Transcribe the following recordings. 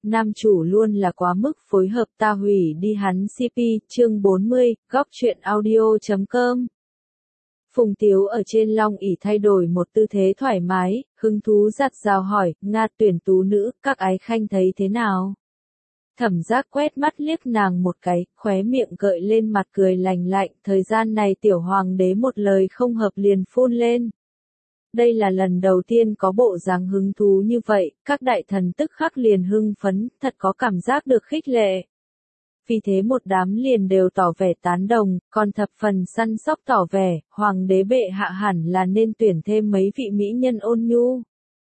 nam chủ luôn là quá mức phối hợp ta hủy đi hắn CP, chương 40, góc truyện audio.com. Phùng Tiếu ở trên long ỷ thay đổi một tư thế thoải mái, hứng thú giặt rào hỏi, Nga tuyển tú nữ, các ái khanh thấy thế nào? Thẩm Giác quét mắt liếc nàng một cái, khóe miệng gợi lên mặt cười lành lạnh, thời gian này tiểu hoàng đế một lời không hợp liền phun lên. Đây là lần đầu tiên có bộ dáng hứng thú như vậy, các đại thần tức khắc liền hưng phấn, thật có cảm giác được khích lệ. Vì thế một đám liền đều tỏ vẻ tán đồng, còn thập phần săn sóc tỏ vẻ, hoàng đế bệ hạ hẳn là nên tuyển thêm mấy vị mỹ nhân ôn nhu.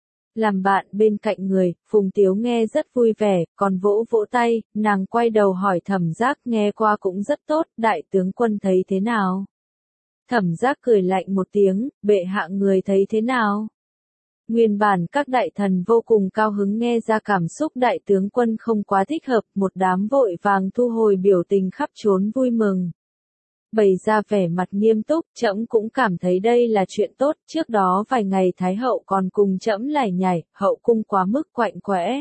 Làm bạn bên cạnh người, Phùng Tiếu nghe rất vui vẻ, còn vỗ vỗ tay, nàng quay đầu hỏi Thẩm Giác nghe qua cũng rất tốt, đại tướng quân thấy thế nào? Thẩm Giác cười lạnh một tiếng, bệ hạ người thấy thế nào? Nguyên bản các đại thần vô cùng cao hứng nghe ra cảm xúc đại tướng quân không quá thích hợp, một đám vội vàng thu hồi biểu tình khắp trốn vui mừng. Bày ra vẻ mặt nghiêm túc, trẫm cũng cảm thấy đây là chuyện tốt, trước đó vài ngày Thái hậu còn cùng trẫm lải nhải, hậu cung quá mức quạnh quẽ.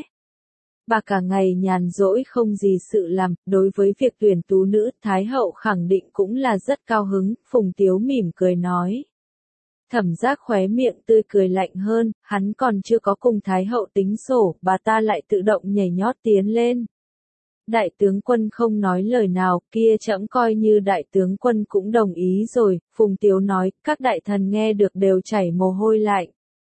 Bà cả ngày nhàn rỗi không gì sự làm, đối với việc tuyển tú nữ, Thái hậu khẳng định cũng là rất cao hứng, Phùng Tiếu mỉm cười nói. Thẩm Giác khóe miệng tươi cười lạnh hơn, hắn còn chưa có cùng Thái hậu tính sổ, bà ta lại tự động nhảy nhót tiến lên. Đại tướng quân không nói lời nào, kia trẫm coi như đại tướng quân cũng đồng ý rồi, Phùng Tiếu nói, các đại thần nghe được đều chảy mồ hôi lạnh.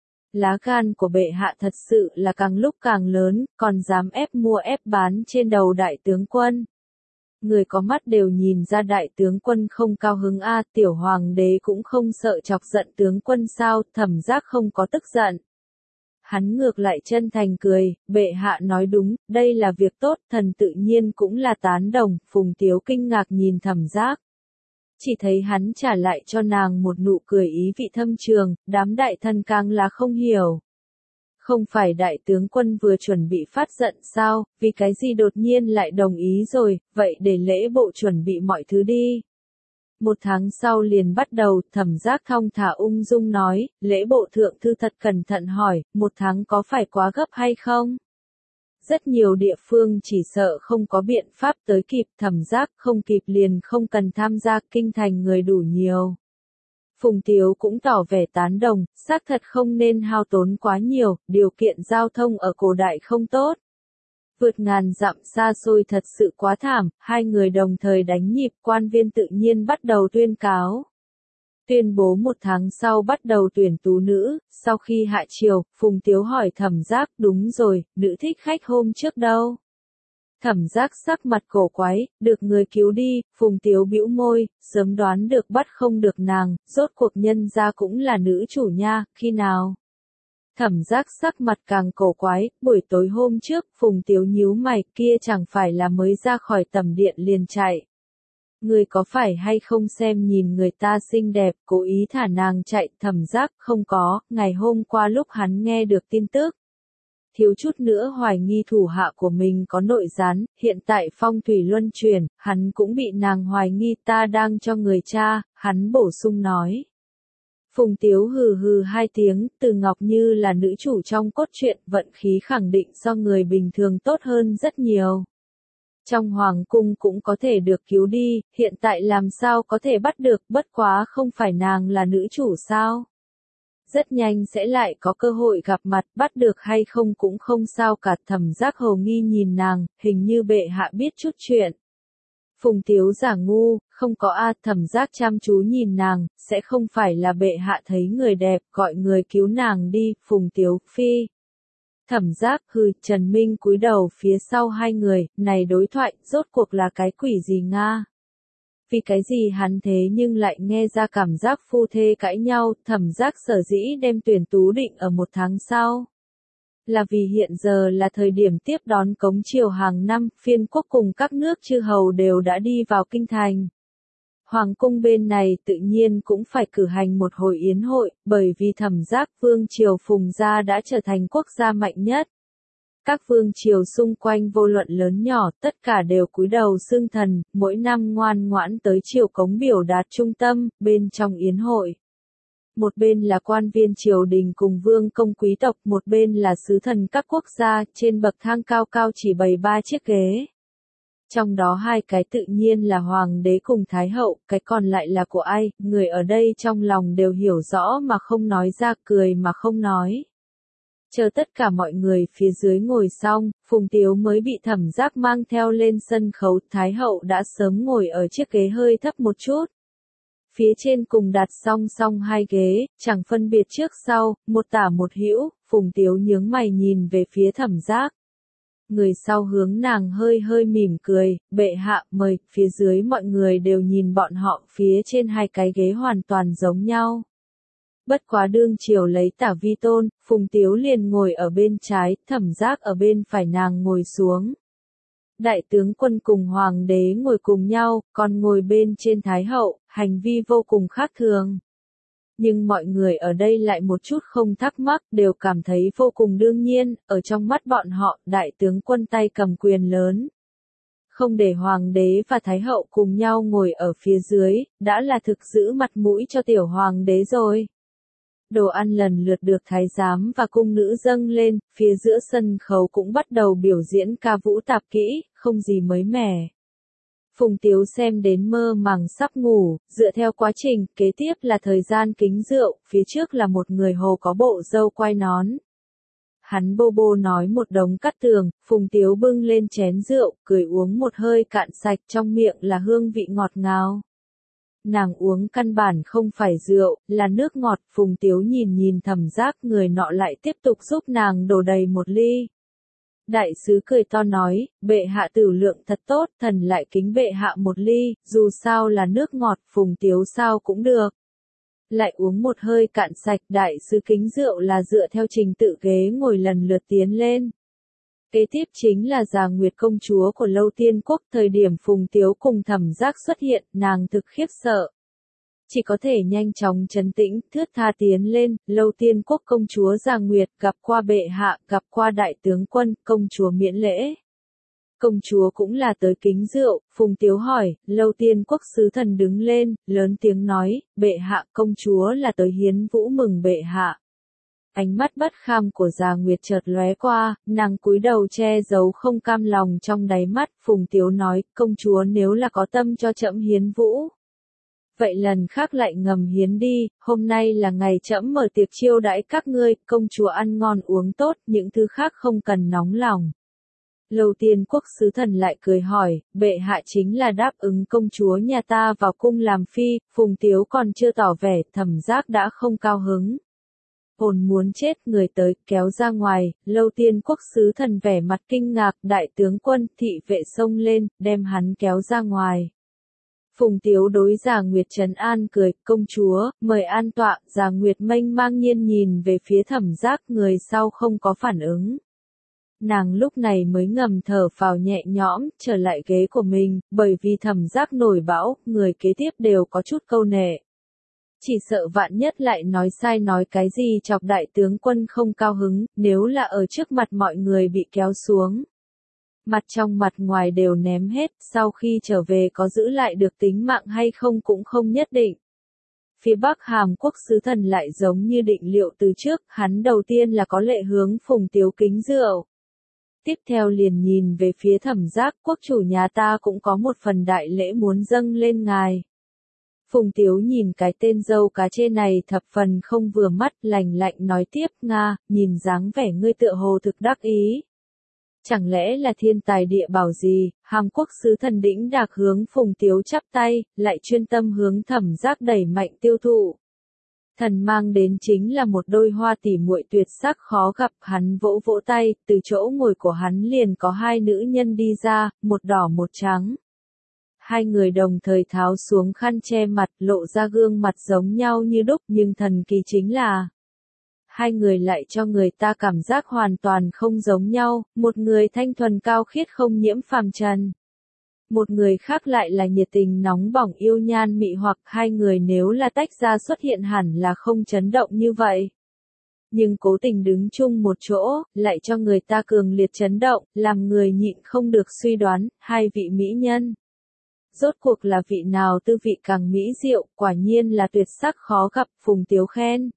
Lá gan của bệ hạ thật sự là càng lúc càng lớn, còn dám ép mua ép bán trên đầu đại tướng quân. Người có mắt đều nhìn ra đại tướng quân không cao hứng a, tiểu hoàng đế cũng không sợ chọc giận tướng quân sao, Thẩm Giác không có tức giận. Hắn ngược lại chân thành cười, bệ hạ nói đúng, đây là việc tốt, thần tự nhiên cũng là tán đồng, Phùng Tiếu kinh ngạc nhìn Thẩm Giác. Chỉ thấy hắn trả lại cho nàng một nụ cười ý vị thâm trường, đám đại thần càng là không hiểu. Không phải đại tướng quân vừa chuẩn bị phát giận sao, vì cái gì đột nhiên lại đồng ý rồi, vậy để lễ bộ chuẩn bị mọi thứ đi. Một tháng sau liền bắt đầu, Thẩm Giác thong thả ung dung nói, lễ bộ thượng thư thật cẩn thận hỏi, một tháng có phải quá gấp hay không? Rất nhiều địa phương chỉ sợ không có biện pháp tới kịp, Thẩm Giác không kịp liền không cần tham gia, kinh thành người đủ nhiều. Phùng Tiếu cũng tỏ vẻ tán đồng, xác thật không nên hao tốn quá nhiều, điều kiện giao thông ở cổ đại không tốt. Vượt ngàn dặm xa xôi thật sự quá thảm, hai người đồng thời đánh nhịp, quan viên tự nhiên bắt đầu tuyên cáo. Tuyên bố một tháng sau bắt đầu tuyển tú nữ, sau khi hạ triều, Phùng Tiếu hỏi Thẩm Giác, đúng rồi, nữ thích khách hôm trước đâu? Thẩm Giác sắc mặt cổ quái, được người cứu đi, Phùng Tiếu bĩu môi, sớm đoán được bắt không được nàng, rốt cuộc nhân gia cũng là nữ chủ nha, khi nào? Thẩm Giác sắc mặt càng cổ quái, buổi tối hôm trước, Phùng Tiếu nhíu mày, kia chẳng phải là mới ra khỏi tầm điện liền chạy. Người có phải hay không xem nhìn người ta xinh đẹp, cố ý thả nàng chạy, Thẩm Giác không có, ngày hôm qua lúc hắn nghe được tin tức. Thiếu chút nữa hoài nghi thủ hạ của mình có nội gián, hiện tại phong thủy luân chuyển, hắn cũng bị nàng hoài nghi ta đang cho người cha, hắn bổ sung nói. Phùng Tiếu hừ hừ hai tiếng, Từ Ngọc Như là nữ chủ trong cốt truyện, vận khí khẳng định so người bình thường tốt hơn rất nhiều. Trong hoàng cung cũng có thể được cứu đi, hiện tại làm sao có thể bắt được, bất quá không phải nàng là nữ chủ sao? Rất nhanh sẽ lại có cơ hội gặp mặt, bắt được hay không cũng không sao cả, Thẩm Giác hồ nghi nhìn nàng, hình như bệ hạ biết chút chuyện. Phùng Tiếu giả ngu, không có a, Thẩm Giác chăm chú nhìn nàng, sẽ không phải là bệ hạ thấy người đẹp, gọi người cứu nàng đi, Phùng Tiếu, phi. Thẩm Giác hừ, Trần Minh cúi đầu phía sau hai người, này đối thoại, rốt cuộc là cái quỷ gì Nga? Vì cái gì hắn thế nhưng lại nghe ra cảm giác phu thê cãi nhau, Thẩm Giác sở dĩ đem tuyển tú định ở một tháng sau. Là vì hiện giờ là thời điểm tiếp đón cống triều hàng năm, phiên quốc cùng các nước chư hầu đều đã đi vào kinh thành. Hoàng cung bên này tự nhiên cũng phải cử hành một hồi yến hội, bởi vì Thẩm Giác vương triều Phùng gia đã trở thành quốc gia mạnh nhất. Các vương triều xung quanh vô luận lớn nhỏ, tất cả đều cúi đầu xưng thần, mỗi năm ngoan ngoãn tới triều cống biểu đạt trung tâm, bên trong yến hội. một bên là quan viên triều đình cùng vương công quý tộc, một bên là sứ thần các quốc gia, trên bậc thang cao cao chỉ bày 3 chiếc ghế. Trong đó 2 cái tự nhiên là hoàng đế cùng thái hậu, cái còn lại là của ai, người ở đây trong lòng đều hiểu rõ mà không nói ra, cười mà không nói. Chờ tất cả mọi người phía dưới ngồi xong, Phùng Tiếu mới bị Thẩm Giác mang theo lên sân khấu, thái hậu đã sớm ngồi ở chiếc ghế hơi thấp một chút. Phía trên cùng đặt song song 2 ghế, chẳng phân biệt trước sau, một tả một hữu, Phùng Tiếu nhướng mày nhìn về phía Thẩm Giác. Người sau hướng nàng hơi hơi mỉm cười, bệ hạ mời, phía dưới mọi người đều nhìn bọn họ, phía trên 2 cái ghế hoàn toàn giống nhau. Bất quá đương triều lấy tả vi tôn, Phùng Tiếu liền ngồi ở bên trái, Thẩm Giác ở bên phải, nàng ngồi xuống. Đại tướng quân cùng hoàng đế ngồi cùng nhau, còn ngồi bên trên thái hậu, hành vi vô cùng khác thường. Nhưng mọi người ở đây lại một chút không thắc mắc, đều cảm thấy vô cùng đương nhiên, ở trong mắt bọn họ, đại tướng quân tay cầm quyền lớn. Không để hoàng đế và thái hậu cùng nhau ngồi ở phía dưới, đã là thực giữ mặt mũi cho tiểu hoàng đế rồi. Đồ ăn lần lượt được thái giám và cung nữ dâng lên, phía giữa sân khấu cũng bắt đầu biểu diễn ca vũ tạp kỹ, không gì mới mẻ. Phùng Tiếu xem đến mơ màng sắp ngủ, dựa theo quá trình, kế tiếp là thời gian kính rượu, phía trước là một người hồ có bộ râu quai nón. Hắn bô bô nói một đống cát tường, Phùng Tiếu bưng lên chén rượu, cười uống một hơi cạn sạch, trong miệng là hương vị ngọt ngào. Nàng uống căn bản không phải rượu, là nước ngọt. Phùng Tiếu nhìn nhìn Thẩm Giác, người nọ lại tiếp tục giúp nàng đổ đầy một ly. Đại sứ cười to nói, bệ hạ tửu lượng thật tốt, thần lại kính bệ hạ một ly, dù sao là nước ngọt, Phùng Tiếu sao cũng được. Lại uống một hơi cạn sạch, đại sứ kính rượu là dựa theo trình tự ghế ngồi lần lượt tiến lên. Kế tiếp chính là Già Nguyệt công chúa của Lâu Tiên Quốc, thời điểm Phùng Tiếu cùng Thẩm Giác xuất hiện, nàng thực khiếp sợ. Chỉ có thể nhanh chóng trấn tĩnh, thướt tha tiến lên, Lâu Tiên Quốc công chúa Già Nguyệt gặp qua bệ hạ, gặp qua đại tướng quân, công chúa miễn lễ. Công chúa cũng là tới kính rượu, Phùng Tiếu hỏi, Lâu Tiên Quốc sứ thần đứng lên, lớn tiếng nói, bệ hạ công chúa là tới hiến vũ mừng bệ hạ. Ánh mắt bất kham của Già Nguyệt chợt lóe qua, nàng cúi đầu che giấu không cam lòng trong đáy mắt, Phùng Tiếu nói, công chúa nếu là có tâm cho trẫm hiến vũ. Vậy lần khác lại ngầm hiến đi, hôm nay là ngày trẫm mở tiệc chiêu đãi các ngươi, công chúa ăn ngon uống tốt, những thứ khác không cần nóng lòng. Lâu Tiên Quốc sứ thần lại cười hỏi, bệ hạ chính là đáp ứng công chúa nhà ta vào cung làm phi, Phùng Tiếu còn chưa tỏ vẻ, Thẩm Giác đã không cao hứng. Hồn muốn chết, người tới, kéo ra ngoài, Lâu Tiên Quốc sứ thần vẻ mặt kinh ngạc, đại tướng quân, thị vệ xông lên, đem hắn kéo ra ngoài. Phùng Tiếu đối Già Nguyệt trấn an cười, công chúa, mời an tọa, Già Nguyệt mênh mang nhiên nhìn về phía Thẩm Giác, người sau không có phản ứng. Nàng lúc này mới ngầm thở phào nhẹ nhõm, trở lại ghế của mình, bởi vì Thẩm Giác nổi bão, người kế tiếp đều có chút câu nệ. Chỉ sợ vạn nhất lại nói sai nói cái gì chọc đại tướng quân không cao hứng, nếu là ở trước mặt mọi người bị kéo xuống. Mặt trong mặt ngoài đều ném hết, sau khi trở về có giữ lại được tính mạng hay không cũng không nhất định. Phía Bắc Hàm Quốc sứ thần lại giống như định liệu từ trước, hắn đầu tiên là có lệ hướng Phùng Tiếu kính rượu. Tiếp theo liền nhìn về phía Thẩm Giác, quốc chủ nhà ta cũng có một phần đại lễ muốn dâng lên ngài. Phùng Tiếu nhìn cái tên dâu cá chê này thập phần không vừa mắt, lạnh lạnh nói tiếp, Nga, nhìn dáng vẻ ngươi tựa hồ thực đắc ý. Chẳng lẽ là thiên tài địa bảo gì? Hàm Quốc sứ thần đĩnh đạc hướng Phùng Tiếu chắp tay, lại chuyên tâm hướng Thẩm Giác đẩy mạnh tiêu thụ. Thần mang đến chính là một đôi hoa tỉ muội tuyệt sắc khó gặp, hắn vỗ vỗ tay, từ chỗ ngồi của hắn liền có 2 nữ nhân đi ra, một đỏ một trắng. 2 người đồng thời tháo xuống khăn che mặt, lộ ra gương mặt giống nhau như đúc, nhưng thần kỳ chính là 2 người lại cho người ta cảm giác hoàn toàn không giống nhau, một người thanh thuần cao khiết không nhiễm phàm trần. Một người khác lại là nhiệt tình nóng bỏng yêu nhan mị hoặc, 2 người nếu là tách ra xuất hiện hẳn là không chấn động như vậy. Nhưng cố tình đứng chung một chỗ, lại cho người ta cường liệt chấn động, làm người nhịn không được suy đoán, 2 vị mỹ nhân. rốt cuộc là vị nào tư vị càng mỹ diệu, quả nhiên là tuyệt sắc khó gặp, Phùng Tiếu khen.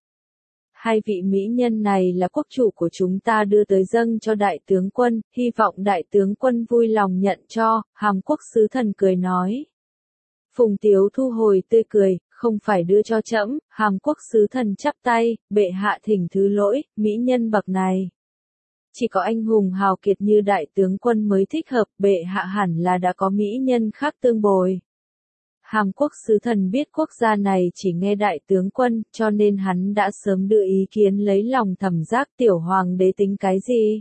Hai vị mỹ nhân này là quốc chủ của chúng ta đưa tới dâng cho đại tướng quân, hy vọng đại tướng quân vui lòng nhận cho, Hàm Quốc sứ thần cười nói. Phùng Tiếu thu hồi tươi cười, không phải đưa cho trẫm, Hàm Quốc sứ thần chắp tay, bệ hạ thỉnh thứ lỗi, mỹ nhân bậc này. Chỉ có anh hùng hào kiệt như đại tướng quân mới thích hợp, bệ hạ hẳn là đã có mỹ nhân khác tương bồi. Hàm Quốc sứ thần biết quốc gia này chỉ nghe đại tướng quân, cho nên hắn đã sớm đưa ý kiến lấy lòng Thẩm Giác tiểu hoàng đế tính cái gì.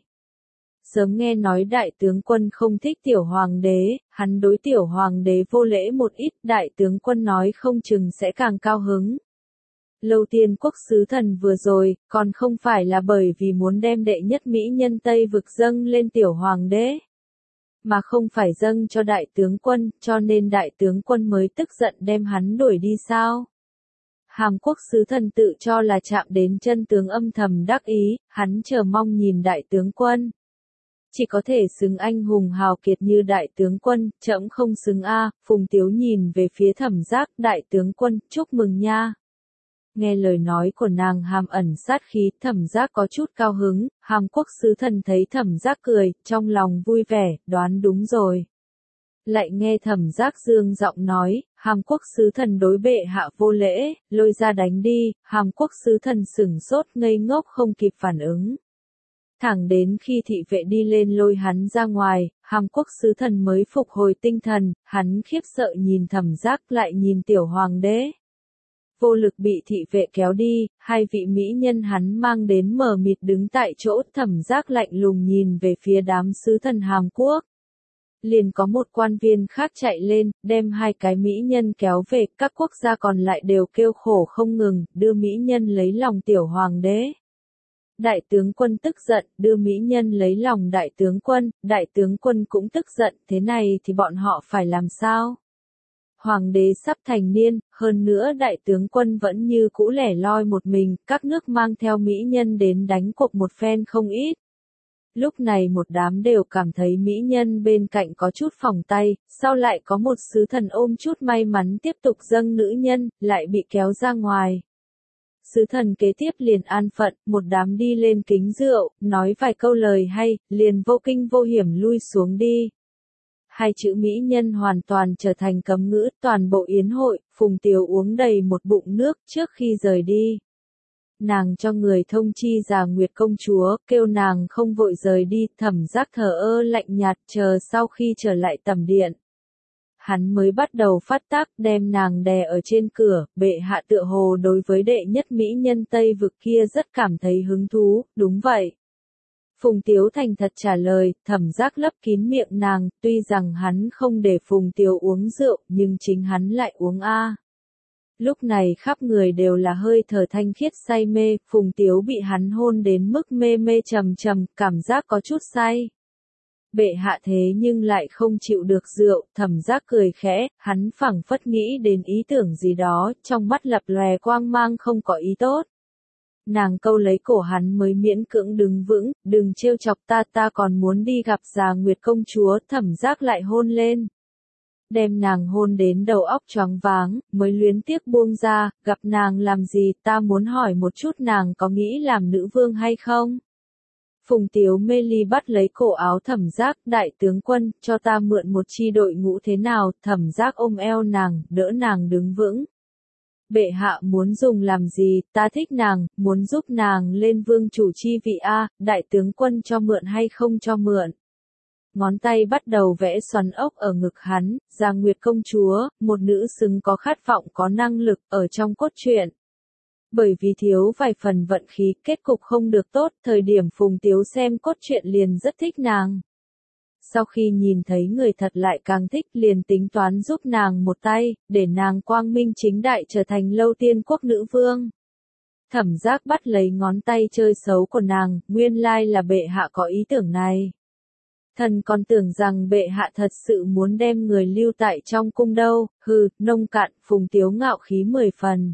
Sớm nghe nói đại tướng quân không thích tiểu hoàng đế, hắn đối tiểu hoàng đế vô lễ một ít, đại tướng quân nói không chừng sẽ càng cao hứng. Lâu Tiên quốc sứ thần vừa rồi, còn không phải là bởi vì muốn đem đệ nhất mỹ nhân Tây vực dâng lên tiểu hoàng đế, mà không phải dâng cho đại tướng quân, cho nên đại tướng quân mới tức giận đem hắn đuổi đi sao? Hàm Quốc sứ thần tự cho là chạm đến chân tướng, âm thầm đắc ý, hắn chờ mong nhìn đại tướng quân. Chỉ có thể xứng anh hùng hào kiệt như đại tướng quân, trẫm không xứng a. Phùng Tiếu nhìn về phía Thẩm Giác, đại tướng quân, chúc mừng nha. Nghe lời nói của nàng hàm ẩn sát khí, Thẩm Giác có chút cao hứng, Hàm Quốc sứ thần thấy Thẩm Giác cười, trong lòng vui vẻ, đoán đúng rồi. Lại nghe Thẩm Giác dương giọng nói, Hàm Quốc sứ thần đối bệ hạ vô lễ, lôi ra đánh đi, Hàm Quốc sứ thần sửng sốt ngây ngốc không kịp phản ứng. Thẳng đến khi thị vệ đi lên lôi hắn ra ngoài, Hàm Quốc sứ thần mới phục hồi tinh thần, hắn khiếp sợ nhìn Thẩm Giác lại nhìn tiểu hoàng đế. Vô lực bị thị vệ kéo đi, hai vị mỹ nhân hắn mang đến mờ mịt đứng tại chỗ, Thẩm Giác lạnh lùng nhìn về phía đám sứ thần Hàm Quốc. Liền có một quan viên khác chạy lên, đem hai cái mỹ nhân kéo về, các quốc gia còn lại đều kêu khổ không ngừng, đưa mỹ nhân lấy lòng tiểu hoàng đế. Đại tướng quân tức giận, đưa mỹ nhân lấy lòng đại tướng quân cũng tức giận, thế này thì bọn họ phải làm sao? Hoàng đế sắp thành niên, hơn nữa đại tướng quân vẫn như cũ lẻ loi một mình, các nước mang theo mỹ nhân đến đánh cuộc một phen không ít. Lúc này một đám đều cảm thấy mỹ nhân bên cạnh có chút phỏng tay, sau lại có một sứ thần ôm chút may mắn tiếp tục dâng nữ nhân, lại bị kéo ra ngoài. Sứ thần kế tiếp liền an phận, một đám đi lên kính rượu, nói vài câu lời hay, liền vô kinh vô hiểm lui xuống đi. Hai chữ mỹ nhân hoàn toàn trở thành cấm ngữ, toàn bộ yến hội, Phùng Tiếu uống đầy một bụng nước trước khi rời đi. Nàng cho người thông chi Già Nguyệt công chúa, kêu nàng không vội rời đi, Thẩm Giác thờ ơ lạnh nhạt chờ sau khi trở lại tẩm điện. Hắn mới bắt đầu phát tác đem nàng đè ở trên cửa, bệ hạ tựa hồ đối với đệ nhất mỹ nhân Tây vực kia rất cảm thấy hứng thú, đúng vậy. Phùng Tiếu thành thật trả lời, Thẩm Giác lấp kín miệng nàng, tuy rằng hắn không để Phùng Tiếu uống rượu, nhưng chính hắn lại uống a. Lúc này khắp người đều là hơi thở thanh khiết say mê, Phùng Tiếu bị hắn hôn đến mức mê mê trầm trầm, cảm giác có chút say. Bệ hạ thế nhưng lại không chịu được rượu, Thẩm Giác cười khẽ, hắn phảng phất nghĩ đến ý tưởng gì đó, trong mắt lập lòe quang mang không có ý tốt. Nàng câu lấy cổ hắn mới miễn cưỡng đứng vững, đừng trêu chọc ta còn muốn đi gặp Già Nguyệt công chúa, Thẩm Giác lại hôn lên. Đem nàng hôn đến đầu óc choáng váng, mới luyến tiếc buông ra, gặp nàng làm gì, ta muốn hỏi một chút nàng có nghĩ làm nữ vương hay không? Phùng Tiếu mê ly bắt lấy cổ áo Thẩm Giác, đại tướng quân, cho ta mượn một chi đội ngũ thế nào, Thẩm Giác ôm eo nàng, đỡ nàng đứng vững. Bệ hạ muốn dùng làm gì, ta thích nàng, muốn giúp nàng lên vương chủ chi vị a, đại tướng quân cho mượn hay không cho mượn. Ngón tay bắt đầu vẽ xoắn ốc ở ngực hắn, Già Nguyệt công chúa, một nữ xứng có khát vọng có năng lực, ở trong cốt truyện. Bởi vì thiếu vài phần vận khí, kết cục không được tốt, thời điểm Phùng Tiếu xem cốt truyện liền rất thích nàng. Sau khi nhìn thấy người thật lại càng thích, liền tính toán giúp nàng một tay, để nàng quang minh chính đại trở thành Lâu Tiên quốc nữ vương. Thẩm Giác bắt lấy ngón tay chơi xấu của nàng, nguyên lai là bệ hạ có ý tưởng này. Thần còn tưởng rằng bệ hạ thật sự muốn đem người lưu tại trong cung đâu, hừ, nông cạn, Phùng Tiếu ngạo khí 10 phần.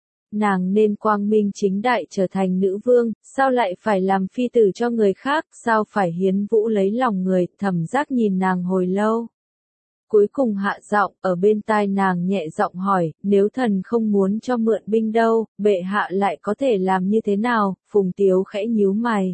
Nàng nên quang minh chính đại trở thành nữ vương, sao lại phải làm phi tử cho người khác, sao phải hiến vũ lấy lòng người, Thẩm Giác nhìn nàng hồi lâu. cuối cùng hạ giọng, ở bên tai nàng nhẹ giọng hỏi, nếu thần không muốn cho mượn binh đâu, bệ hạ lại có thể làm như thế nào? Phùng Tiếu khẽ nhíu mày.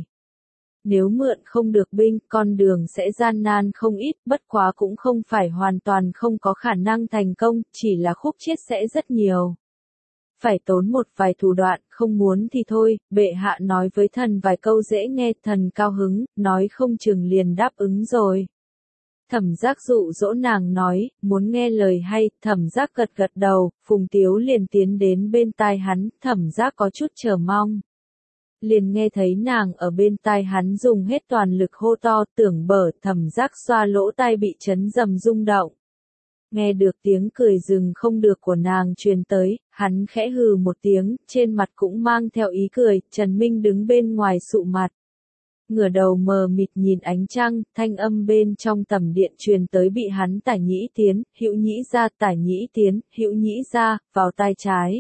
Nếu mượn không được binh, con đường sẽ gian nan không ít, bất quá cũng không phải hoàn toàn không có khả năng thành công, chỉ là khúc chiết sẽ rất nhiều. Phải tốn một vài thủ đoạn, không muốn thì thôi, bệ hạ nói với thần vài câu dễ nghe, thần cao hứng, nói không chừng liền đáp ứng rồi. Thẩm Giác dụ dỗ nàng nói, muốn nghe lời hay, Thẩm Giác gật gật đầu, Phùng Tiếu liền tiến đến bên tai hắn, Thẩm Giác có chút chờ mong. Liền nghe thấy nàng ở bên tai hắn dùng hết toàn lực hô to, tưởng bở, Thẩm Giác xoa lỗ tai bị chấn rầm rung động. Nghe được tiếng cười dừng không được của nàng truyền tới, hắn khẽ hừ một tiếng, trên mặt cũng mang theo ý cười, Trần Minh đứng bên ngoài sụ mặt. Ngửa đầu mờ mịt nhìn ánh trăng, thanh âm bên trong tầm điện truyền tới bị hắn tải nhĩ tiến, hữu nhĩ ra, tải nhĩ tiến, hữu nhĩ ra, vào tai trái.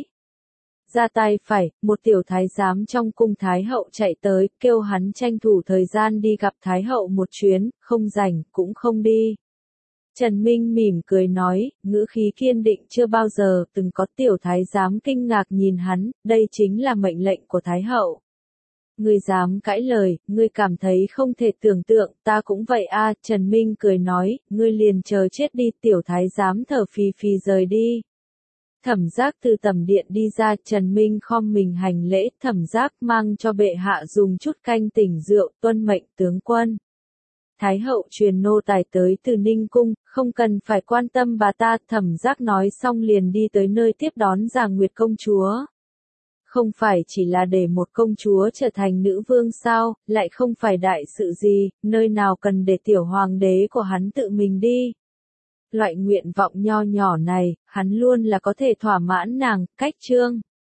Ra tay phải, một tiểu thái giám trong cung Thái hậu chạy tới, kêu hắn tranh thủ thời gian đi gặp Thái hậu một chuyến, không rảnh, cũng không đi. Trần Minh mỉm cười nói, ngữ khí kiên định chưa bao giờ từng có tiểu thái giám kinh ngạc nhìn hắn, đây chính là mệnh lệnh của Thái hậu. Ngươi dám cãi lời, ngươi cảm thấy không thể tưởng tượng, ta cũng vậy a. Trần Minh cười nói, ngươi liền chờ chết đi, tiểu thái giám thở phì phì rời đi. Thẩm Giác từ tầm điện đi ra, Trần Minh khom mình hành lễ, Thẩm Giác mang cho bệ hạ dùng chút canh tỉnh rượu, tuân mệnh tướng quân. Thái hậu truyền nô tài tới từ Ninh Cung, không cần phải quan tâm bà ta, Thẩm Giác nói xong liền đi tới nơi tiếp đón Giàng Nguyệt công chúa. Không phải chỉ là để một công chúa trở thành nữ vương sao, lại không phải đại sự gì, nơi nào cần để tiểu hoàng đế của hắn tự mình đi. Loại nguyện vọng nho nhỏ này, hắn luôn là có thể thỏa mãn nàng, cách chương.